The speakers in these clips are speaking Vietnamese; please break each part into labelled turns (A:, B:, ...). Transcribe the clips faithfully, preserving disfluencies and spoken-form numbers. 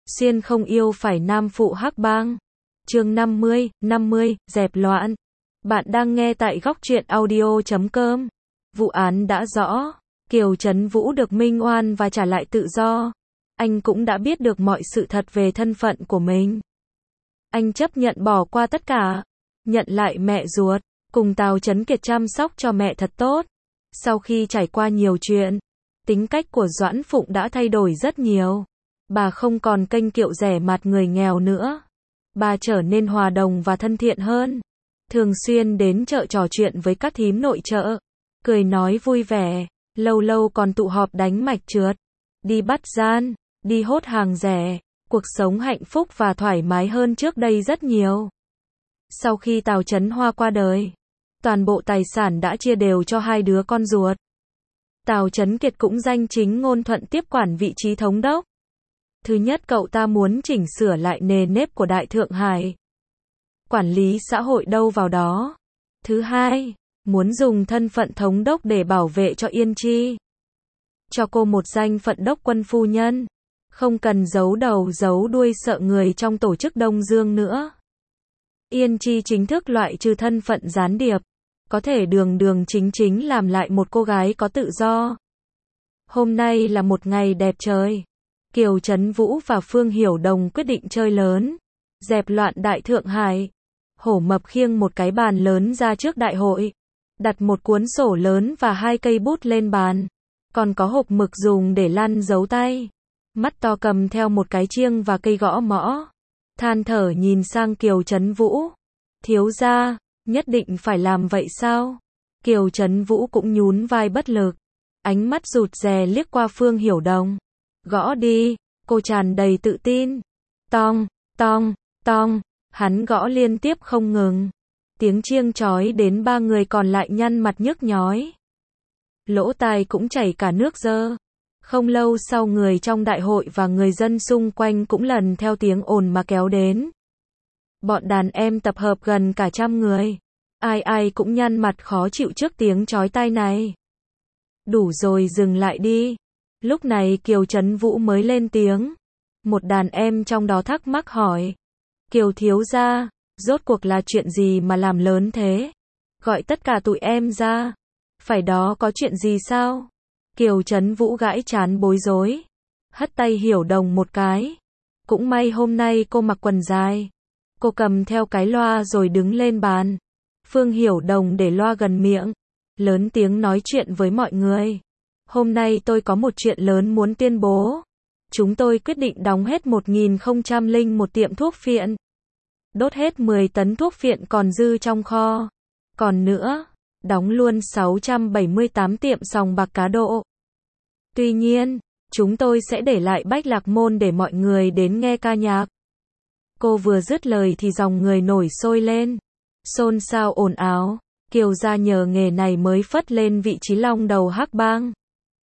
A: Xuyên không yêu phải nam phụ hắc bang. Chương năm mươi, năm mươi, dẹp loạn. Bạn đang nghe tại góc truyện audio chấm com. Vụ án đã rõ, Kiều Trấn Vũ được minh oan và trả lại tự do. Anh cũng đã biết được mọi sự thật về thân phận của mình. Anh chấp nhận bỏ qua tất cả, nhận lại mẹ ruột, cùng Tào Chấn Kiệt chăm sóc cho mẹ thật tốt. Sau khi trải qua nhiều chuyện, tính cách của Doãn Phụng đã thay đổi rất nhiều. Bà không còn kênh kiệu rẻ mạt người nghèo nữa. Bà trở nên hòa đồng và thân thiện hơn. Thường xuyên đến chợ trò chuyện với các thím nội trợ, cười nói vui vẻ, lâu lâu còn tụ họp đánh mạch trượt, đi bắt gian, đi hốt hàng rẻ. Cuộc sống hạnh phúc và thoải mái hơn trước đây rất nhiều. Sau khi Tào Chấn Hoa qua đời, toàn bộ tài sản đã chia đều cho hai đứa con ruột. Tào Chấn Kiệt cũng danh chính ngôn thuận tiếp quản vị trí thống đốc. Thứ nhất, cậu ta muốn chỉnh sửa lại nề nếp của Đại Thượng Hải. Quản lý xã hội đâu vào đó. Thứ hai, muốn dùng thân phận thống đốc để bảo vệ cho Yên Chi. Cho cô một danh phận đốc quân phu nhân. Không cần giấu đầu giấu đuôi sợ người trong tổ chức Đông Dương nữa. Yên Chi chính thức loại trừ thân phận gián điệp. Có thể đường đường chính chính làm lại một cô gái có tự do. Hôm nay là một ngày đẹp trời. Kiều Trấn Vũ và Phương Hiểu Đồng quyết định chơi lớn, dẹp loạn Đại Thượng Hải. Hổ Mập khiêng một cái bàn lớn ra trước đại hội, đặt một cuốn sổ lớn và hai cây bút lên bàn, còn có hộp mực dùng để lăn dấu tay. Mắt to cầm theo một cái chiêng và cây gõ mõ, than thở nhìn sang Kiều Trấn Vũ. Thiếu gia, nhất định phải làm vậy sao? Kiều Trấn Vũ cũng nhún vai bất lực, ánh mắt rụt rè liếc qua Phương Hiểu Đồng. Gõ đi, cô tràn đầy tự tin. Tong, tong, tong, hắn gõ liên tiếp không ngừng. Tiếng chiêng chói đến ba người còn lại nhăn mặt nhức nhói. Lỗ tai cũng chảy cả nước dơ. Không lâu sau, người trong đại hội và người dân xung quanh cũng lần theo tiếng ồn mà kéo đến. Bọn đàn em tập hợp gần cả trăm người. Ai ai cũng nhăn mặt khó chịu trước tiếng chói tai này. Đủ rồi, dừng lại đi. Lúc này Kiều Trấn Vũ mới lên tiếng. Một đàn em trong đó thắc mắc hỏi. Kiều thiếu gia, rốt cuộc là chuyện gì mà làm lớn thế? Gọi tất cả tụi em ra. Phải đó, có chuyện gì sao? Kiều Trấn Vũ gãi trán bối rối. Hất tay Hiểu Đồng một cái. Cũng may hôm nay cô mặc quần dài. Cô cầm theo cái loa rồi đứng lên bàn. Phương Hiểu Đồng để loa gần miệng, lớn tiếng nói chuyện với mọi người. Hôm nay tôi có một chuyện lớn muốn tuyên bố. Chúng tôi quyết định đóng hết một nghìn không trăm lẻ một tiệm thuốc phiện. Đốt hết mười tấn thuốc phiện còn dư trong kho. Còn nữa, đóng luôn sáu trăm bảy mươi tám tiệm sòng bạc cá độ. Tuy nhiên, chúng tôi sẽ để lại Bách Lạc Môn để mọi người đến nghe ca nhạc. Cô vừa dứt lời thì dòng người nổi sôi lên. Xôn xao ồn ào. Kiều gia nhờ nghề này mới phất lên vị trí long đầu hắc bang.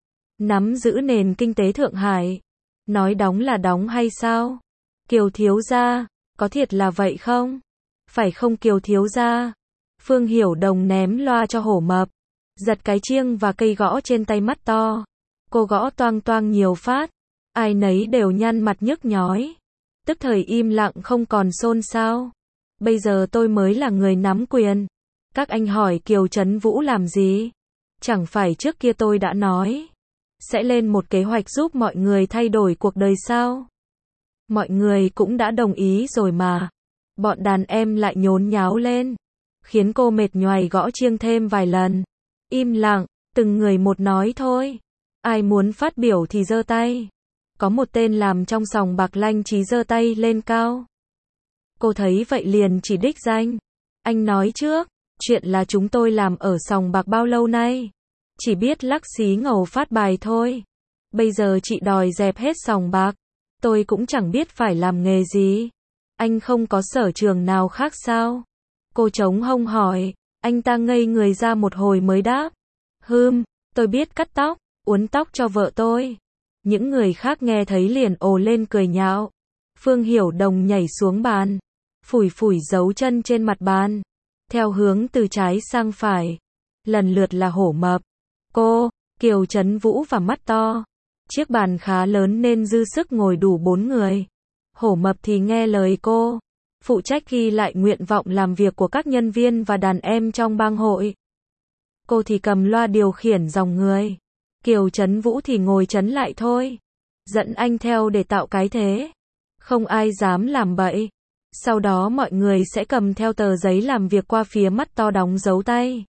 A: Nắm giữ nền kinh tế Thượng Hải. Nói đóng là đóng hay sao? Kiều thiếu gia, có thiệt là vậy không? Phải không Kiều thiếu gia? Phương Hiểu Đồng ném loa cho Hổ Mập, giật cái chiêng và cây gõ trên tay mắt to. Cô gõ toang toang nhiều phát, ai nấy đều nhăn mặt nhức nhói. Tức thời im lặng không còn xôn xao. Bây giờ tôi mới là người nắm quyền. Các anh hỏi Kiều Trấn Vũ làm gì? Chẳng phải trước kia tôi đã nói sẽ lên một kế hoạch giúp mọi người thay đổi cuộc đời sao? Mọi người cũng đã đồng ý rồi mà. Bọn đàn em lại nhốn nháo lên, khiến cô mệt nhoài gõ chiêng thêm vài lần. Im lặng, từng người một nói thôi. Ai muốn phát biểu thì giơ tay. Có một tên làm trong sòng bạc Lanh Trí giơ tay lên cao. Cô thấy vậy liền chỉ đích danh. Anh nói trước, chuyện là chúng tôi làm ở sòng bạc bao lâu nay? Chỉ biết lắc xí ngầu phát bài thôi. Bây giờ chị đòi dẹp hết sòng bạc. Tôi cũng chẳng biết phải làm nghề gì. Anh không có sở trường nào khác sao? Cô trống hông hỏi. Anh ta ngây người ra một hồi mới đáp. Hừm, tôi biết cắt tóc, uốn tóc cho vợ tôi. Những người khác nghe thấy liền ồ lên cười nhạo. Phương Hiểu Đồng nhảy xuống bàn, phủi phủi dấu chân trên mặt bàn, theo hướng từ trái sang phải. Lần lượt là Hổ Mập, cô, Kiều Trấn Vũ và mắt to. Chiếc bàn khá lớn nên dư sức ngồi đủ bốn người. Hổ Mập thì nghe lời cô, phụ trách ghi lại nguyện vọng làm việc của các nhân viên và đàn em trong bang hội. Cô thì cầm loa điều khiển dòng người. Kiều Trấn Vũ thì ngồi trấn lại thôi. Dẫn anh theo để tạo cái thế. Không ai dám làm bậy. Sau đó mọi người sẽ cầm theo tờ giấy làm việc qua phía mắt to đóng dấu tay.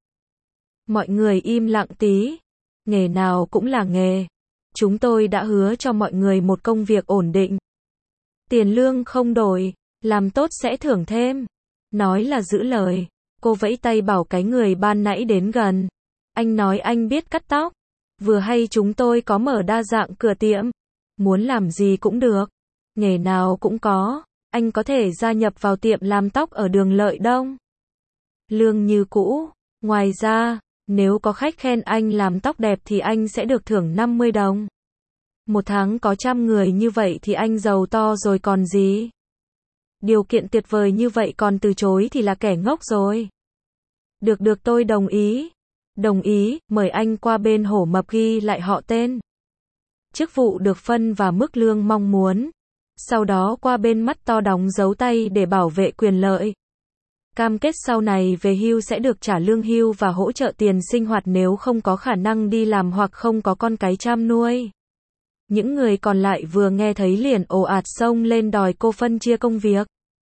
A: Mọi người im lặng tí. Nghề nào cũng là nghề. Chúng tôi đã hứa cho mọi người một công việc ổn định. Tiền lương không đổi, làm tốt sẽ thưởng thêm. Nói là giữ lời. Cô vẫy tay bảo cái người ban nãy đến gần. Anh nói anh biết cắt tóc. Vừa hay chúng tôi có mở đa dạng cửa tiệm. Muốn làm gì cũng được. Nghề nào cũng có. Anh có thể gia nhập vào tiệm làm tóc ở đường Lợi Đông. Lương như cũ. Ngoài ra, nếu có khách khen anh làm tóc đẹp thì anh sẽ được thưởng năm mươi đồng. Một tháng có trăm người như vậy thì anh giàu to rồi còn gì. Điều kiện tuyệt vời như vậy còn từ chối thì là kẻ ngốc rồi. Được được tôi đồng ý. Đồng ý, mời anh qua bên Hổ Mập ghi lại họ tên. Chức vụ được phân và mức lương mong muốn. Sau đó qua bên mắt to đóng dấu tay để bảo vệ quyền lợi. Cam kết sau này về hưu sẽ được trả lương hưu và hỗ trợ tiền sinh hoạt nếu không có khả năng đi làm hoặc không có con cái chăm nuôi. Những người còn lại vừa nghe thấy liền ồ ạt xông lên đòi cô phân chia công việc.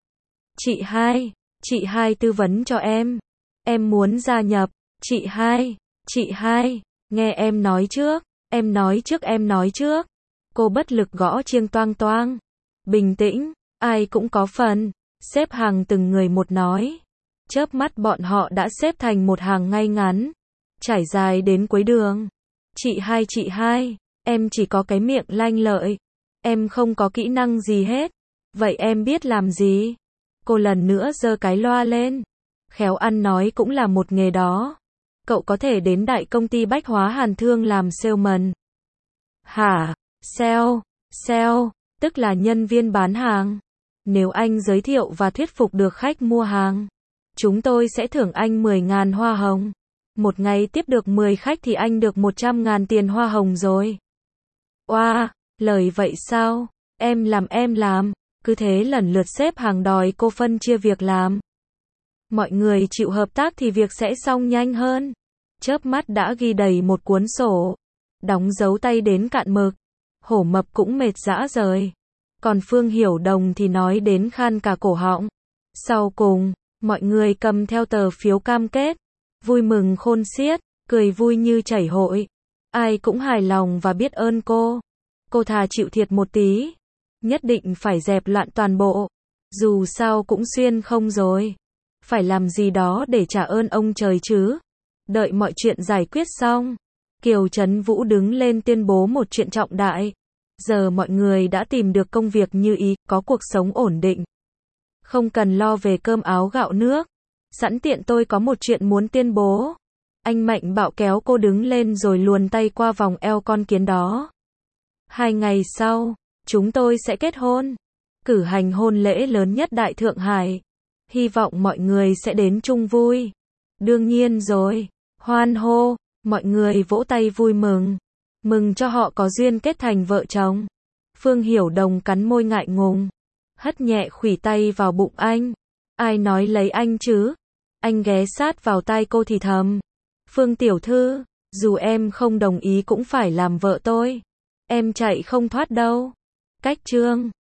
A: Chị hai, chị hai tư vấn cho em. Em muốn gia nhập. Chị hai, chị hai, nghe em nói trước. Em nói trước em nói trước. Cô bất lực gõ chiêng toang toang. Bình tĩnh, ai cũng có phần. Xếp hàng từng người một nói. Chớp mắt bọn họ đã xếp thành một hàng ngay ngắn. Trải dài đến cuối đường. Chị hai chị hai, em chỉ có cái miệng lanh lợi. Em không có kỹ năng gì hết. Vậy em biết làm gì? Cô lần nữa giơ cái loa lên. Khéo ăn nói cũng là một nghề đó. Cậu có thể đến đại công ty bách hóa Hàn Thương làm salesman. Hả? Sale? Sale? Tức là nhân viên bán hàng. Nếu anh giới thiệu và thuyết phục được khách mua hàng, chúng tôi sẽ thưởng anh mười ngàn hoa hồng. Một ngày tiếp được mười khách thì anh được một trăm ngàn tiền hoa hồng rồi. Oa, lời vậy sao? Em làm em làm. Cứ thế lần lượt xếp hàng đòi cô phân chia việc làm. Mọi người chịu hợp tác thì việc sẽ xong nhanh hơn. Chớp mắt đã ghi đầy một cuốn sổ. Đóng dấu tay đến cạn mực. Hổ Mập cũng mệt rã rời. Còn Phương Hiểu Đồng thì nói đến khan cả cổ họng. Sau cùng, mọi người cầm theo tờ phiếu cam kết. Vui mừng khôn xiết, cười vui như chảy hội. Ai cũng hài lòng và biết ơn cô. Cô thà chịu thiệt một tí. Nhất định phải dẹp loạn toàn bộ. Dù sao cũng xuyên không rồi. Phải làm gì đó để trả ơn ông trời chứ. Đợi mọi chuyện giải quyết xong. Kiều Trấn Vũ đứng lên tuyên bố một chuyện trọng đại. Giờ mọi người đã tìm được công việc như ý, có cuộc sống ổn định. Không cần lo về cơm áo gạo nước. Sẵn tiện tôi có một chuyện muốn tuyên bố. Anh Mạnh Bạo kéo cô đứng lên rồi luồn tay qua vòng eo con kiến đó. Hai ngày sau, chúng tôi sẽ kết hôn. Cử hành hôn lễ lớn nhất Đại Thượng Hải. Hy vọng mọi người sẽ đến chung vui. Đương nhiên rồi. Hoan hô, mọi người vỗ tay vui mừng. Mừng cho họ có duyên kết thành vợ chồng. Phương Hiểu Đồng cắn môi ngại ngùng. Hất nhẹ khuỷu tay vào bụng anh. Ai nói lấy anh chứ? Anh ghé sát vào tai cô thì thầm. Phương tiểu thư, dù em không đồng ý cũng phải làm vợ tôi. Em chạy không thoát đâu. Cách chương